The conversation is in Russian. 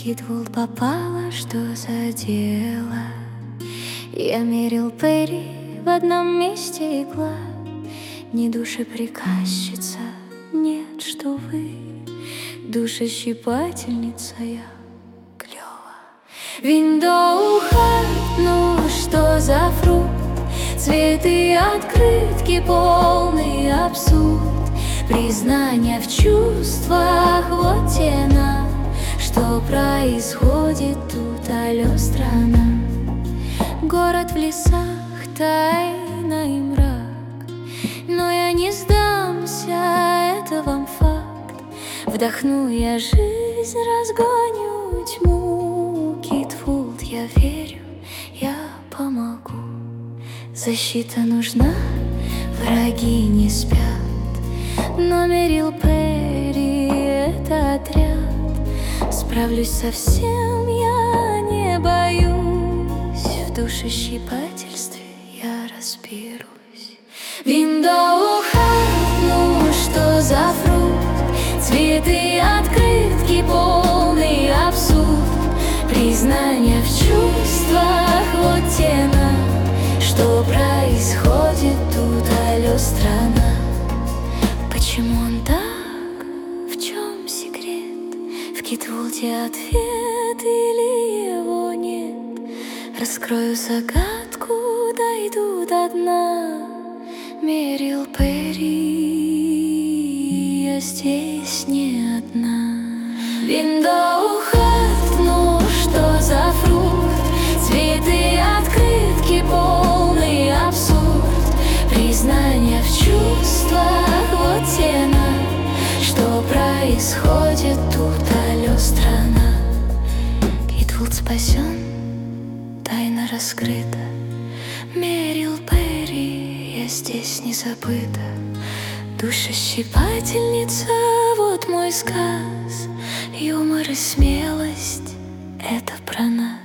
Китвуд попала, что за дело? Я мерил Перри в одном месте игла. Не душеприказчица, нет, что вы, душещипательница я клёва. Виндоухард, ну что за фрукт? Цветы, открытки, полный абсурд. Признания в чувствах, вот тена. Что происходит тут, алло, страна? Город в лесах, тайна и мрак. Но я не сдамся, это вам факт. Вдохну я жизнь, разгоню тьму. Китвуд, я верю, я помогу. Защита нужна, враги не спят. Но Мерил Перри — это отряд. Справлюсь со всем, я не боюсь. В душещипательстве я разберусь. Виндоухард, ну что за фрукт? Цветы, открытки, полный абсурд. Признания в чувствах, вот тена. Что происходит тут, алло, страна? Почему он так? В чем секрет? В Китвуде ответ или его нет? Раскрою загадку, дойду до дна. Мерил Перри, я здесь не одна. Виндоухард, ну что за фрукт? Цветы, открытки, полный абсурд. Признания в чувствах, вот тена. Что происходит тут, алло, страна? Китвуд спасен, тайна раскрыта. Мерил Перри, я здесь не забыта. Душещипательница, вот мой сказ. Юмор и смелость — это про нас.